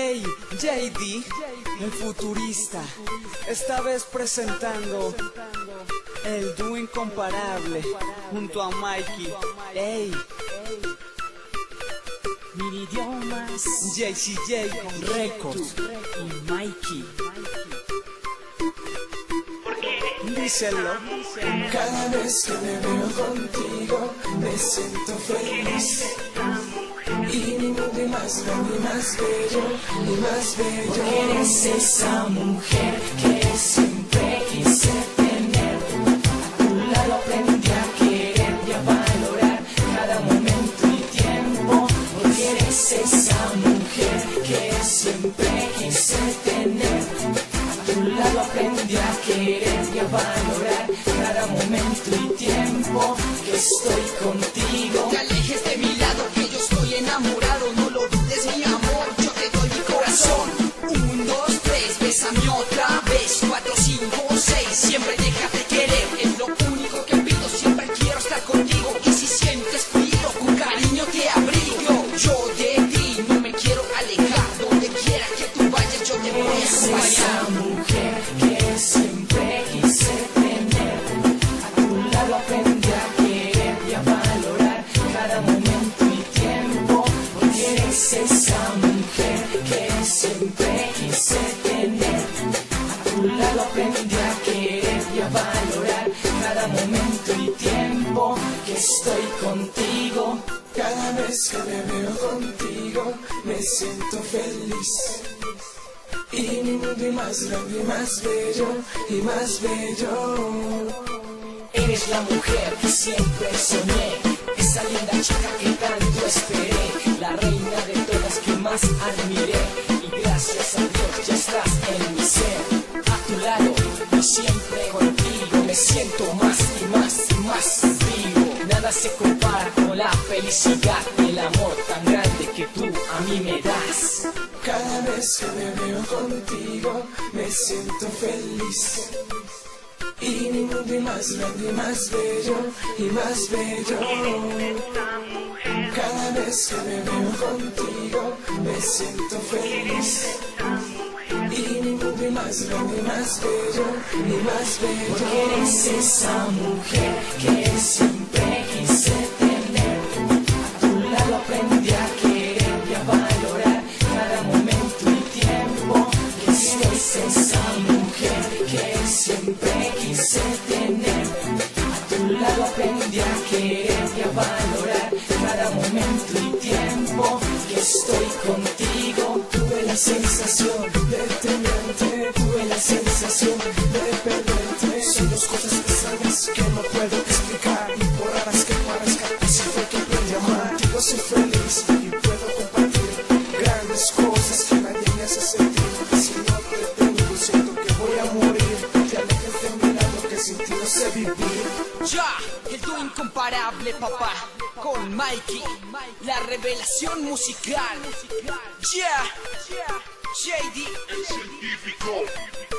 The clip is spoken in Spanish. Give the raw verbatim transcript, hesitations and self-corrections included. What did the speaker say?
Hey, J D, el futurista, esta vez presentando el dúo incomparable junto a Mikey. Hey, Miridiomas, J C J Records y Mikey. Díselo. Cada vez que me veo contigo me siento feliz. Y ni mundo más grande, más bello, y más bello. Eres esa mujer que siempre quise tener. A tu lado aprendí a querer y a valorar cada momento y tiempo. Porque eres esa mujer que siempre quise tener. A tu lado aprendí a querer y a valorar cada momento y tiempo que estoy contigo. Te alejes de mi lado, que yo estoy enamorado. No lo dudes, mi amor, yo te doy mi corazón. Un, dos, tres, bésame otra vez. Cuatro, cinco, seis, siempre déjate querer. Es lo único que pido, siempre quiero estar contigo. Y si sientes frío, con cariño te abrigo. Yo de ti no me quiero alejar. Donde quiera que tú vayas, yo te voy a Esa acompañar. mujer que siempre quise tener. A tu lado aprendí a querer y a valorar cada momento y tiempo. Porque eres esa mujer que siempre quise tener. A tu lado aprendí a querer y a valorar cada momento y tiempo que estoy contigo. Cada vez que me veo contigo me siento feliz. Y mi mundo más grande, más bello, y más bello. Eres la mujer que siempre soñé, esa linda chica que tanto esperé, la reina de todas que más admiré. Y gracias a Dios ya estás en mi ser, a tu lado y siempre contigo. Me siento más y más y más vivo. Nada se compara con la felicidad y el amor tan grande que tú a mí me das. Cada vez que me veo contigo me siento feliz. Y mi mundo más grande, más bello, y más bello. Cada vez que me veo contigo me siento feliz. Y mi mundo más grande, más bello, y más bello. Porque eres esa mujer que siempre quise tener. A tu lado aprendí a querer y a valorar cada momento y tiempo. Que eres esa mujer que siempre quise tener. A tu lado aprendí a querer y a valorar cada momento y tiempo que estoy contigo. Tuve la sensación de tenerte, tuve la sensación de perderte. Son dos cosas que sabes que no puedo explicar. Y por raras que parezcan, así fue que aprendí a amar. Yo soy feliz y puedo compartir grandes cosas que nadie me hace sentir. Y si no te tengo, siento que voy a morir. Te alejes de mi lado, que sin ti no sé vivir. Ya, el dúo incomparable, papá, con Mikey, la revelación musical. Yeah, J D, El científico.